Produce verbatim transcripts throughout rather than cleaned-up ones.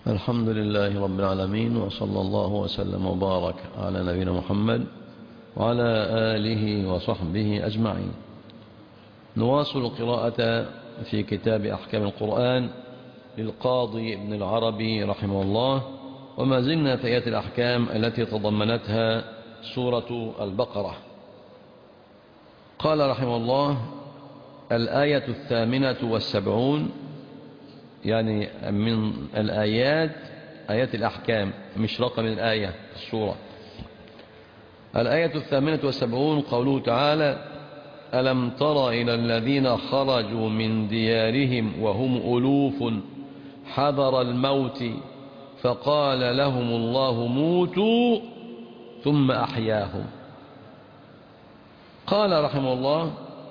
الحمد لله رب العالمين، وصلى الله وسلم وبارك على نبينا محمد وعلى آله وصحبه أجمعين. نواصل القراءة في كتاب أحكام القرآن للقاضي ابن العربي رحمه الله، وما زلنا في آيات الأحكام التي تضمنتها سورة البقرة. قال رحمه الله: الآية الثامنة والسبعون، يعني من الآيات آيات الأحكام، مش رقم الآية في السورة. الآية الثامنة والسبعون قوله تعالى: ألم تر إلى الذين خرجوا من ديارهم وهم ألوف حذر الموت فقال لهم الله موتوا ثم أحياهم. قال رحمه الله: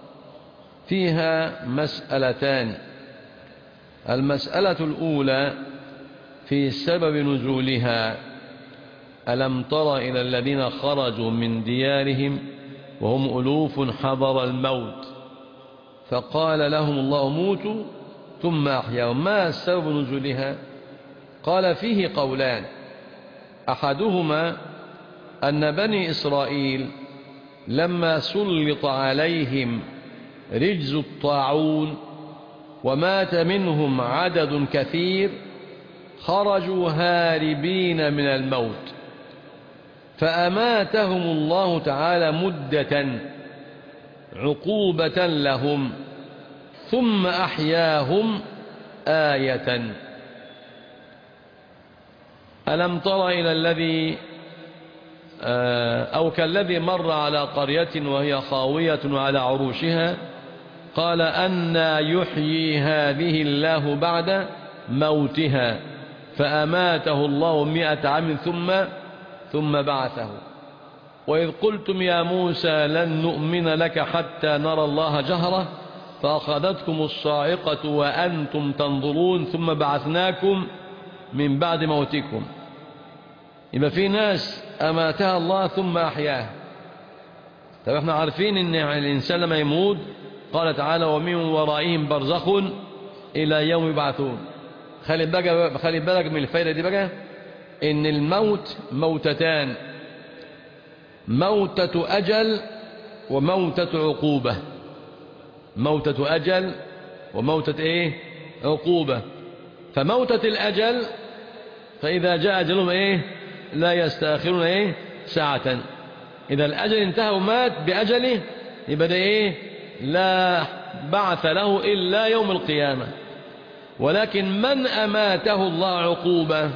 فيها مسألتان. المسألة الأولى في سبب نزولها: ألم تر إلى الذين خرجوا من ديارهم وهم ألوف حذر الموت فقال لهم الله موتوا ثم أحياهم. ما سبب نزولها؟ قال: فيه قولان. أحدهما أن بني إسرائيل لما سلط عليهم رجز الطاعون ومات منهم عدد كثير خرجوا هاربين من الموت، فأماتهم الله تعالى مدة عقوبة لهم ثم أحياهم آية. ألم تر إلى الذي أو كالذي مر على قرية وهي خاوية على عروشها قال: أنى يحيي هذه الله بعد موتها فأماته الله مئة عام ثم ثم بعثه. وإذ قلتم يا موسى لن نؤمن لك حتى نرى الله جهرة فأخذتكم الصاعقة وأنتم تنظرون ثم بعثناكم من بعد موتكم. يبقى في ناس أماتها الله ثم أحياها. طب احنا عارفين ان الإنسان لما يموت قال تعالى: ومن ورائهم برزخ إلى يوم يبعثون. خلي بالك خلي بالك من الفائدة دي بقى، إن الموت موتتان: موتة أجل وموتة عقوبة. موتة أجل وموتة إيه؟ عقوبة. فموتة الأجل فإذا جاء أجلهم إيه؟ لا يستأخرون إيه؟ ساعة. إذا الأجل انتهى ومات بأجله يبقى ده إيه؟ لا بعث له إلا يوم القيامة. ولكن من أماته الله عقوبة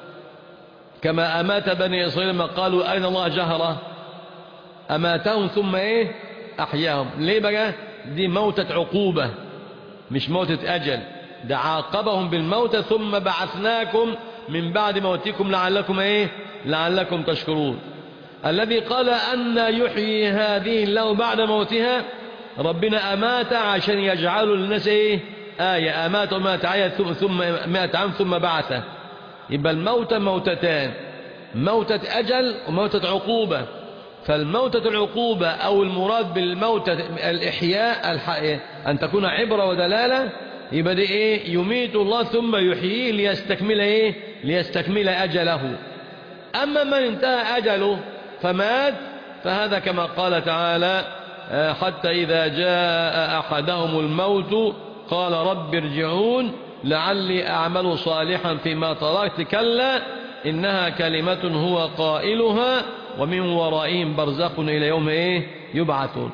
كما أمات بني إسرائيل ما قالوا أين الله جهرة، أماتهم ثم إيه؟ أحياهم. ليه بقى؟ دي موتة عقوبة مش موتة أجل. ده عاقبهم بالموت ثم بعثناكم من بعد موتكم لعلكم إيه؟ لعلكم تشكرون. الذي قال أن يحيي هذه الله بعد موتها، ربنا أمات عشان يجعلوا للناس إيه؟ آية. أمات ومات عيا ثم مئة عام ثم بعثه. يبقى الموت موتتان: موتة أجل وموتة عقوبة. فالموتة العقوبة أو المراد بالموتة الإحياء أن تكون عبرة ودلالة، يبقى دي إيه؟ يميت الله ثم يحييه ليستكمل إيه؟ ليستكمل أجله. أما من انتهى أجله فمات فهذا كما قال تعالى: حتى إذا جاء أحدهم الموت قال رب ارجعون لعلي أعمل صالحا فيما تركت كلا إنها كلمة هو قائلها ومن ورائهم برزخ إلى يوم إيه؟ يبعثون.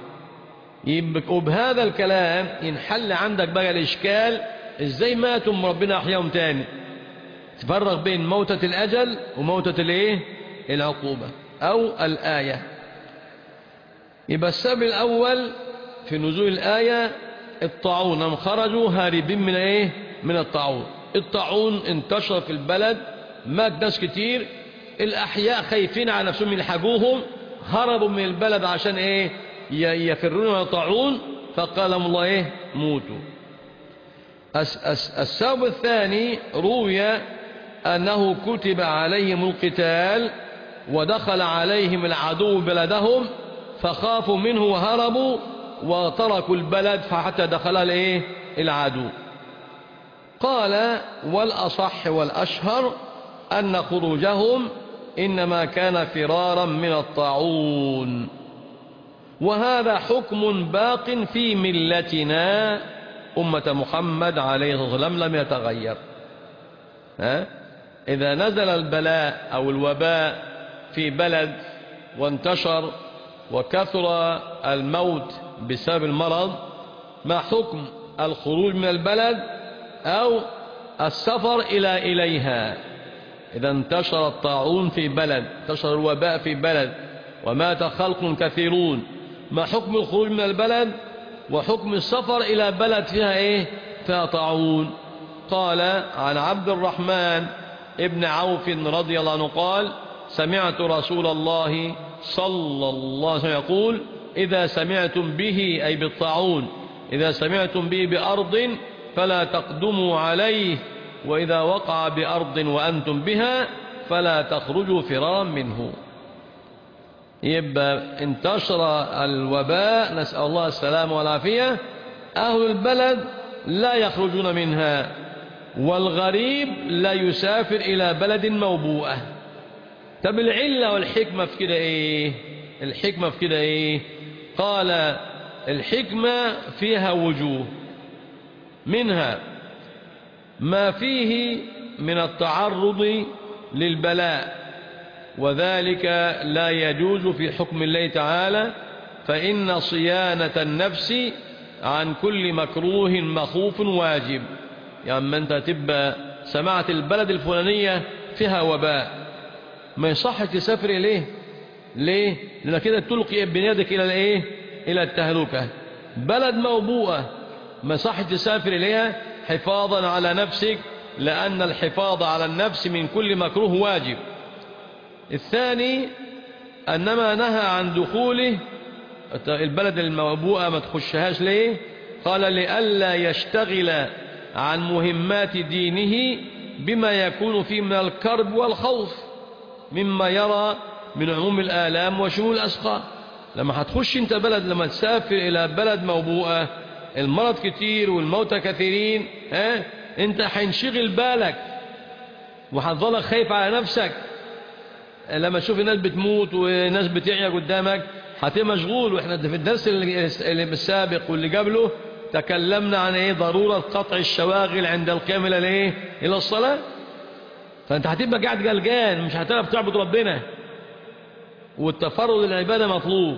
وبهذا الكلام ينحل عندك بقى الإشكال: إزاي ماتوا ربنا أحياهم تاني؟ تفرق بين موتة الأجل وموتة الإيه؟ العقوبة أو الآية. يبقى السبب الأول في نزول الآية الطاعون، هم خرجوا هاربين من إيه؟ من الطاعون. الطاعون انتشر في البلد، مات ناس كتير، الأحياء خايفين على نفسهم يلحقوهم، هربوا من البلد عشان إيه؟ يفرون من الطاعون فقال لهم الله إيه؟ موتوا. السبب الثاني روي أنه كتب عليهم القتال ودخل عليهم العدو بلدهم فخافوا منه وهربوا وتركوا البلد فحتى دخلها العدو. قال والأصح والأشهر أن خروجهم إنما كان فرارا من الطاعون، وهذا حكم باق في ملتنا أمة محمد عليه الصلاة والسلام لم يتغير. ها؟ إذا نزل البلاء أو الوباء في بلد وانتشر وكثر الموت بسبب المرض، ما حكم الخروج من البلد أو السفر إلى إليها؟ إذا انتشر الطاعون في بلد، انتشر الوباء في بلد ومات خلق كثيرون، ما حكم الخروج من البلد وحكم السفر إلى بلد فيها إيه؟ فيها طاعون؟ قال عن عبد الرحمن ابن عوف رضي الله عنه قال سمعت رسول الله صلى الله عليه وسلم يقول إذا سمعتم به أي بالطاعون إذا سمعتم به بأرض فلا تقدموا عليه، وإذا وقع بأرض وأنتم بها فلا تخرجوا فرارا منه. يبقى انتشر الوباء، نسأل الله السلامة والعافية، أهل البلد لا يخرجون منها، والغريب لا يسافر إلى بلد موبوءة. طب العلة والحكمة في كده إيه؟ الحكمة في كده إيه؟ قال الحكمة فيها وجوه، منها ما فيه من التعرض للبلاء، وذلك لا يجوز في حكم الله تعالى، فإن صيانة النفس عن كل مكروه مخوف واجب. يعني ما أنت تبقى سمعت البلد الفلانية فيها وباء، ما يصح تسافر إليه. ليه؟ لأن كده تلقي بيدك إلى الإيه؟ إلى التهلكة. بلد موبوءة ما يصح تسافر إليها حفاظا على نفسك، لأن الحفاظ على النفس من كل مكروه واجب. الثاني أنما نهى عن دخوله البلد الموبوءة، ما تخشهاش ليه؟ قال لئلا يشتغل عن مهمات دينه بما يكون فيه من الكرب والخوف مما يرى من عموم الآلام وشمول الأسقام. لما هتخش انت بلد، لما تسافر إلى بلد موبوءة المرض كتير والموتى كثيرين، ها انت هينشغل بالك وهتظلك خايف على نفسك. لما تشوف الناس بتموت وناس بتعيا قدامك هتبقى مشغول. واحنا في الدرس اللي السابق واللي قبله تكلمنا عن ايه؟ ضرورة قطع الشواغل عند القيام الى الايه؟ الى الصلاة. فانت هتبقى قاعد قلقان، مش هتعرف تعبد ربنا، والتفرد للعبادة مطلوب.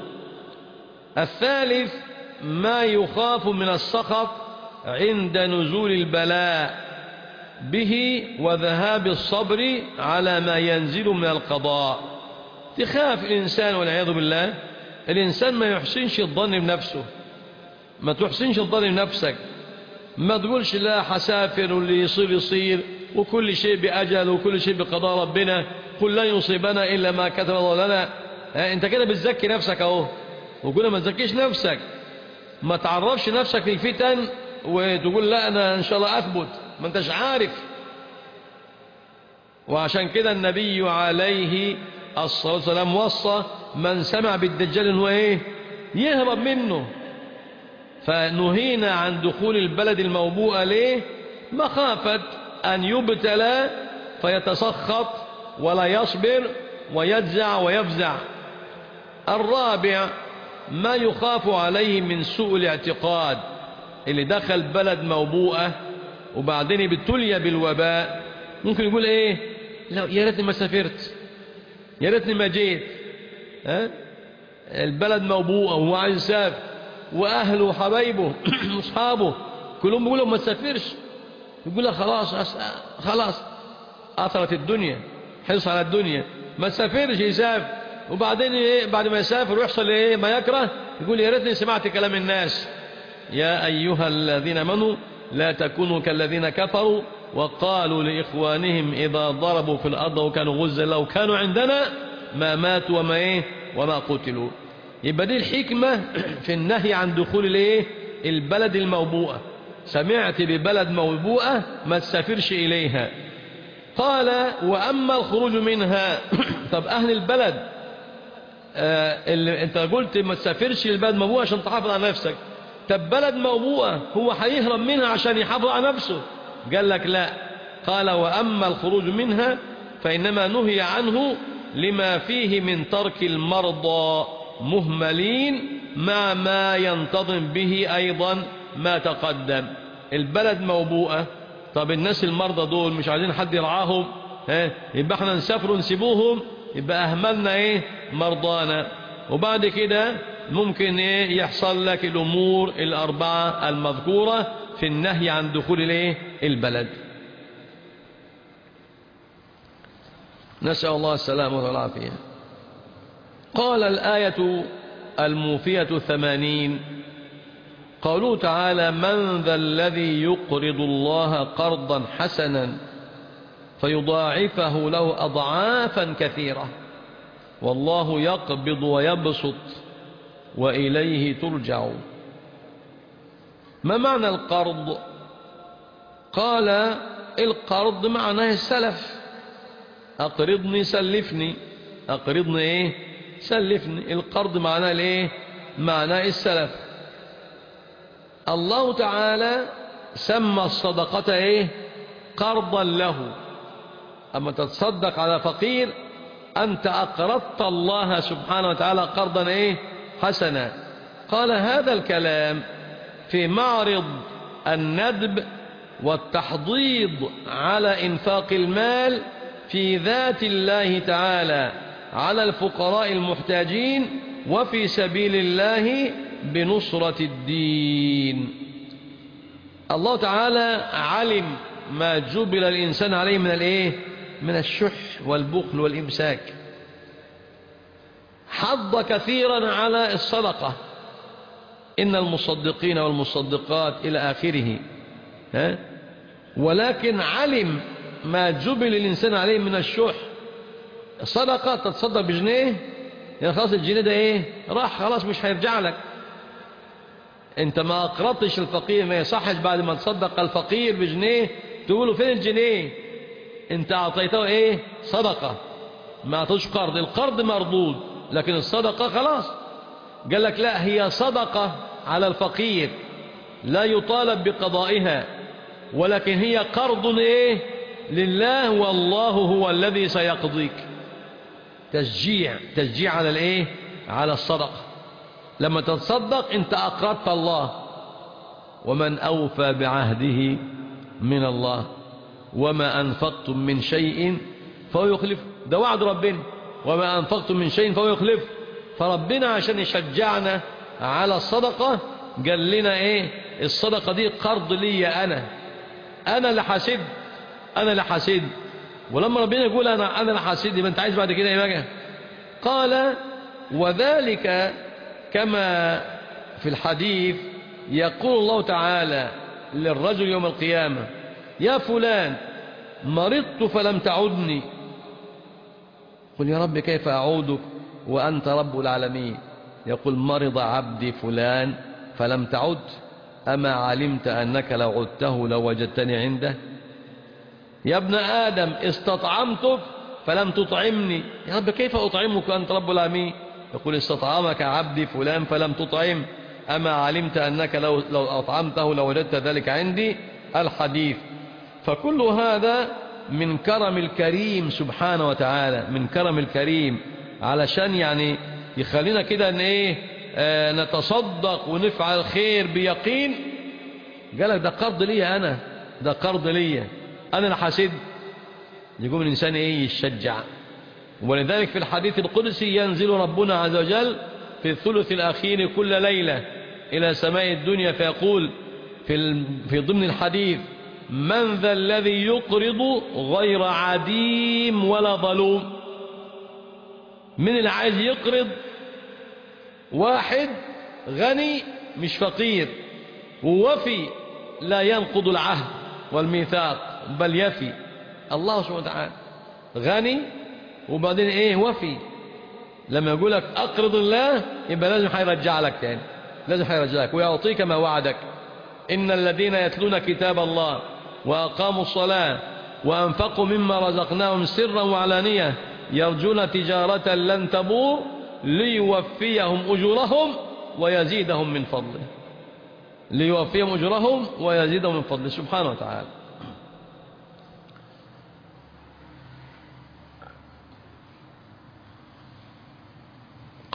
الثالث ما يخاف من السخط عند نزول البلاء به وذهاب الصبر على ما ينزل من القضاء. تخاف الإنسان والعياذ بالله، الإنسان ما يحسنش الظن بنفسه، ما تحسنش الظن بنفسك، ما تقولش لا حسافر واللي يصير يصير وكل شيء بأجل وكل شيء بقضاء ربنا، قل لن يصيبنا إلا ما كتب الله لنا. انت كده بتزكي نفسك اهو، وقول ما تزكيش نفسك، ما تعرفش نفسك للفتن وتقول لا انا ان شاء الله اثبت، ما انتش عارف. وعشان كده النبي عليه الصلاة والسلام وصى من سمع بالدجال انه ايه؟ يهرب منه. فنهينا عن دخول البلد الموبوءة ليه؟ مخافة ان يبتلى فيتسخط ولا يصبر ويجزع ويفزع. الرابع ما يخاف عليه من سوء الاعتقاد. اللي دخل بلد موبوءة وبعدين ابتلي بالوباء ممكن يقول ايه؟ لا يا ريتني ما سافرت، يا ريتني ما جيت. ها؟ البلد موبوءة وهو عايز يسافر، واهله وحبايبه واصحابه كلهم بيقولوا ما تسافرش، يقول خلاص خلاص اثرت الدنيا، حرص على الدنيا، ما تسافرش. يسافر وبعدين ايه؟ بعد ما يسافر ويحصل ايه؟ ما يكره، يقول يا ريتني سمعت كلام الناس. يا ايها الذين امنوا لا تكونوا كالذين كفروا وقالوا لاخوانهم اذا ضربوا في الارض وكانوا غزا لو كانوا عندنا ما ماتوا وما ايه؟ وما قتلوا. يبقى دي الحكمة في النهي عن دخول الايه؟ البلد الموبوءة. سمعت ببلد موبوءة ما تسافرش اليها. قال واما الخروج منها. طب اهل البلد آه اللي انت قلت ما تسافرش للبلد موبوءة عشان تحافظ على نفسك، طب بلد موبوءة هو هيهرب منها عشان يحافظ على نفسه، قال لك لا، قال وأما الخروج منها فإنما نهي عنه لما فيه من ترك المرضى مهملين مع ما ينتظم به أيضا ما تقدم. البلد موبوءة، طب الناس المرضى دول مش عايزين حد يرعاهم، ها يبقى احنا نسافر ونسيبوهم، يبقى أهملنا ايه مرضانا. وبعد كده ممكن ايه يحصل لك الأمور الأربعة المذكورة في النهي عن دخول الايه البلد. نسأل الله السلامة والعافية. قال الآية الموفية ثمانين، قوله تعالى من ذا الذي يقرض الله قرضا حسنا فيضاعفه له أضعافا كثيرة والله يقبض ويبسط وإليه ترجع. ما معنى القرض؟ قال القرض معناه السلف، أقرضني سلفني، أقرضني إيه سلفني. القرض معناه الإيه معناه السلف. الله تعالى سمى الصدقة إيه قرضا له. أما تتصدق على فقير أنت أقرضت الله سبحانه وتعالى قرضا إيه حسنا. قال هذا الكلام في معرض الندب والتحضيض على إنفاق المال في ذات الله تعالى على الفقراء المحتاجين وفي سبيل الله بنصرة الدين. الله تعالى علم ما جبل الإنسان عليه من الإيه من الشح والبخل والإمساك، حض كثيرا على الصدقة، إن المصدقين والمصدقات إلى آخره، ها؟ ولكن علم ما جبل الإنسان عليه من الشح. صدقة تتصدق بجنيه، يعني خلاص الجنيه ده إيه راح خلاص مش هيرجع لك. انت ما اقرضتش الفقير، ما يصحش بعد ما تصدق الفقير بجنيه تقوله فين الجنيه، انت اعطيته ايه صدقة، ما اعطيتش قرض. القرض مردود لكن الصدقة خلاص. قال لك لا، هي صدقة على الفقير لا يطالب بقضائها، ولكن هي قرض ايه لله والله هو الذي سيقضيك. تشجيع تشجيع على الايه على الصدقة. لما تتصدق انت اقرضت الله، ومن اوفى بعهده من الله وما انفقتم من شيء فهو يخلف. ده وعد ربنا، وما انفقتم من شيء فهو يخلف. فربنا عشان يشجعنا على الصدقة قال لنا ايه الصدقة دي قرض لي انا انا اللي حاسد انا اللي حاسد. ولما ربنا يقول انا انا اللي حاسد يبقى انت عايز بعد كده ايه بقى؟ قال وذلك كما في الحديث يقول الله تعالى للرجل يوم القيامة يا فلان مرضت فلم تعدني. قل يا رب كيف أعودك وأنت رب العالمين؟ يقول مرض عبدي فلان فلم تعد، أما علمت أنك لو عدته لو وجدتني عنده؟ يا ابن آدم استطعمتك فلم تطعمني، يا رب كيف أطعمك وأنت رب العالمين؟ يقول استطعمك عبدي فلان فلم تطعم، أما علمت أنك لو, لو أطعمته لو وجدت ذلك عندي. الحديث. فكل هذا من كرم الكريم سبحانه وتعالى، من كرم الكريم علشان يعني يخلينا كده ان ايه آه نتصدق ونفعل خير بيقين. قالك ده قرض لي انا، ده قرض لي انا اللي حاسد. يقوم الانسان ايه يشجع. ولذلك في الحديث القدسي ينزل ربنا عز وجل في الثلث الأخير كل ليلة إلى سماء الدنيا فيقول في في ضمن الحديث من ذا الذي يقرض غير عديم ولا ظلوم. من اللي عايز يقرض؟ واحد غني مش فقير ووفي لا ينقض العهد والميثاق بل يفي. الله سبحانه وتعالى غني وبعدين ايه وفي. لما يقول لك اقرض الله يبقى لازم هيرجع لك تاني، لازم هيرجع لك ويعطيك ما وعدك. ان الذين يتلون كتاب الله واقاموا الصلاه وانفقوا مما رزقناهم سرا وعلانيه يرجون تجاره لن تبور ليوفيهم اجورهم ويزيدهم من فضله. ليوفيهم اجورهم ويزيدهم من فضله سبحانه وتعالى.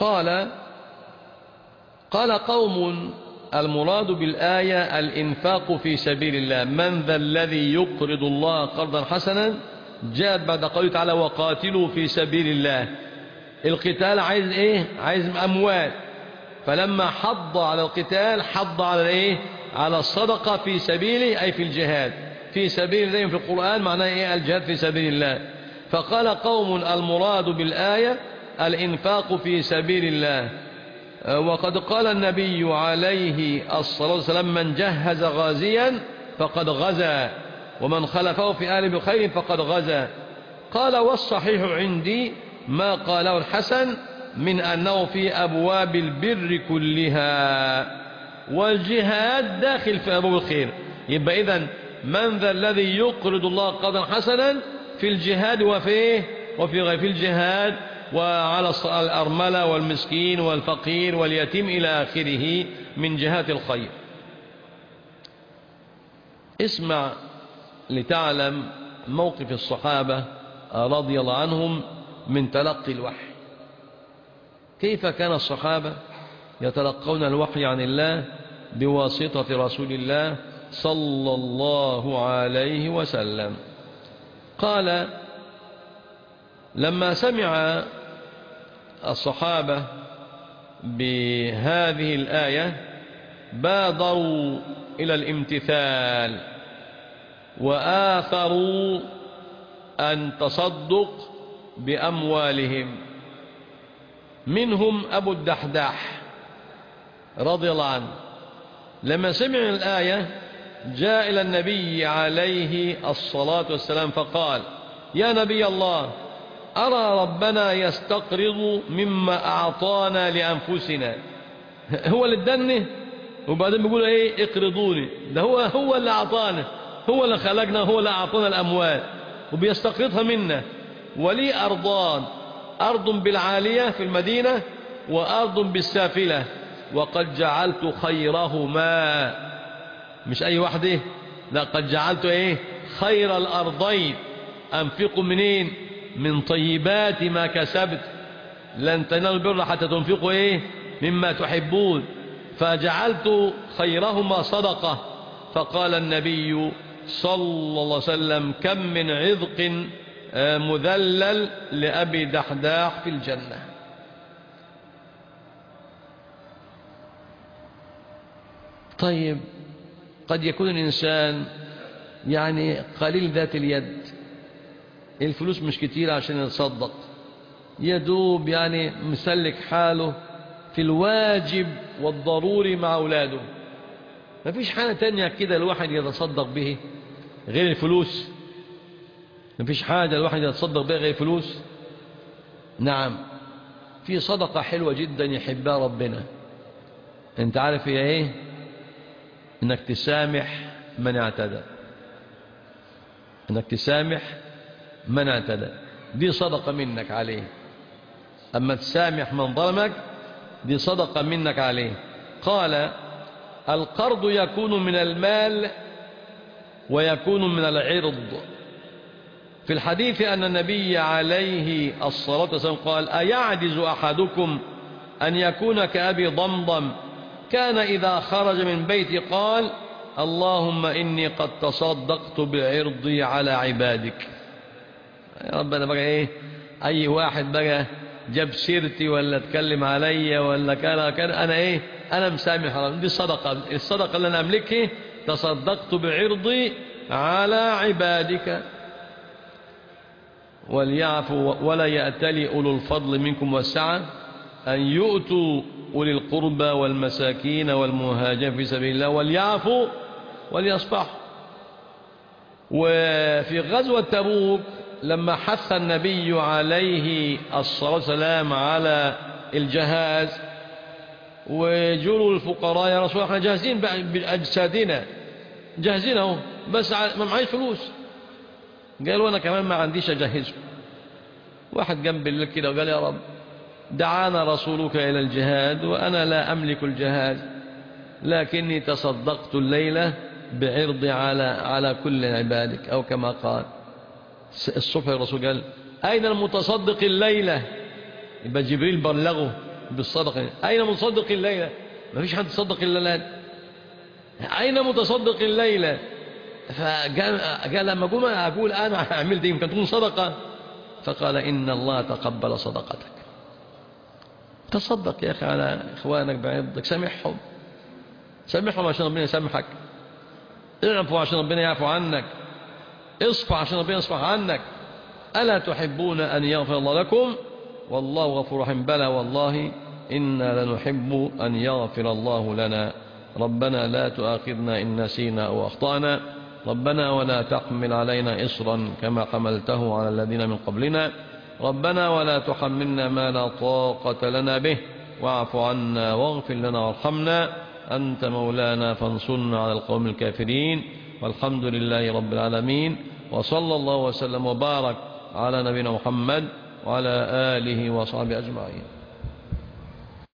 قال قال قوم المراد بالآية الإنفاق في سبيل الله، من ذا الذي يقرض الله قرضا حسنا، جاءت بعد قوله تعالى وقاتلوا في سبيل الله. القتال عايز ايه؟ عايز اموال، فلما حض على القتال حض على ايه؟ على الصدقة في سبيله، أي في الجهاد في سبيل الله. في القرآن معناه ايه؟ الجهاد في سبيل الله. فقال قوم المراد بالآية الإنفاق في سبيل الله. وقد قال النبي عليه الصلاة والسلام من جهز غازيا فقد غزا، ومن خلفه في آل بخير فقد غزا. قال والصحيح عندي ما قاله الحسن من أنه في أبواب البر كلها، والجهاد داخل في أبواب الخير. يبقى إذن من ذا الذي يقرض الله قرضا حسنا في الجهاد وفيه وفي غير في الجهاد وعلى الأرملة والمسكين والفقير واليتيم إلى آخره من جهات الخير. اسمع لتعلم موقف الصحابة رضي الله عنهم من تلقي الوحي. كيف كان الصحابة يتلقون الوحي عن الله بواسطة رسول الله صلى الله عليه وسلم؟ قال لما سمع الصحابة بهذه الآية بادروا إلى الامتثال وآثروا أن تصدق بأموالهم. منهم أبو الدحداح رضي الله عنه، لما سمع الآية جاء إلى النبي عليه الصلاة والسلام فقال يا نبي الله، أرى ربنا يستقرض مما أعطانا لأنفسنا. هو اللي اداني وبعدين بيقول ايه اقرضوني؟ ده هو هو اللي أعطانا، هو اللي خلقنا، هو اللي أعطانا الأموال وبيستقرضها منا. ولي أرضان، أرض بالعالية في المدينة وأرض بالسافلة، وقد جعلت خيرهما، مش أي واحدة، لا قد جعلت ايه خير الأرضين. أنفقوا منين؟ من طيبات ما كسبت، لن تنالوا البر حتى تنفقوا ايه مما تحبون، فجعلت خيرهما صدقة. فقال النبي صلى الله عليه وسلم كم من عذق مذلل لأبي دحداح في الجنة. طيب قد يكون الإنسان يعني قليل ذات اليد، الفلوس مش كتير عشان يتصدق، يدوب يعني مسلك حاله في الواجب والضروري مع أولاده، ما فيش حاجة تانية كده الواحد يتصدق به غير الفلوس. ما فيش حاجة الواحد يتصدق بها غير الفلوس. نعم، في صدقة حلوة جدا يحبها ربنا، انت عارف هي ايه؟ انك تسامح من اعتدى، انك تسامح من اعتدى، دي صدقة منك عليه. اما تسامح من ظلمك دي صدقة منك عليه. قال القرض يكون من المال ويكون من العرض. في الحديث أن النبي عليه الصلاة والسلام قال أيعجز أحدكم أن يكون كأبي ضمضم كان إذا خرج من بيتي قال اللهم إني قد تصدقت بعرضي على عبادك. يا رب أنا بقى إيه، أي واحد بقى جاب سيرتي ولا اتكلم عليا ولا كان كان أنا إيه، أنا مسامح. دي الصدقة، الصدقة اللي أنا أملكها تصدقت بعرضي على عبادك. وليعفوا ولا يأتلي أولو الفضل منكم والسعة أن يؤتوا أولي القربى والمساكين والمهاجرين في سبيل الله وليعفوا وليصفحوا. وفي غزوة تبوك لما حث النبي عليه الصلاة والسلام على الجهاز وجلوا الفقراء يا رسول الله احنا جاهزين بأجسادنا، جاهزين اهو بس ما معيش فلوس. قالوا أنا كمان ما عنديش أجهزه. واحد جنب الليل كده وقال يا رب دعانا رسولك إلى الجهاد وأنا لا أملك الجهاد، لكني تصدقت الليلة بعرضي على على كل عبادك، أو كما قال الصبح الرسول قال أين المتصدق الليلة؟ يبقى جبريل بلغه بالصدقة. أين متصدق الليلة؟ ما فيش حد تصدق إلا الآن. أين متصدق الليلة؟ فقال قال لما قوم أقول أنا عملت يمكن تكون صدقة، فقال إن الله تقبل صدقتك. تصدق يا أخي على إخوانك بعرضك، سامحهم سامحهم عشان ربنا يسامحك، اعفو عشان ربنا يعفو عنك، اصفح عشان ربنا يصفح عنك. ألا تحبون أن يغفر الله لكم والله غفور رحيم؟ بلى والله إنا لنحب أن يغفر الله لنا. ربنا لا تؤاخذنا إن نسينا أو أخطأنا، ربنا ولا تحمل علينا إصرا كما حملته على الذين من قبلنا، ربنا ولا تحملنا ما لا طاقة لنا به، واعف عنا واغفر لنا وارحمنا، أنت مولانا فانصرنا على القوم الكافرين. والحمد لله رب العالمين، وصلى الله وسلم وبارك على نبينا محمد وعلى آله وصحبه أجمعين.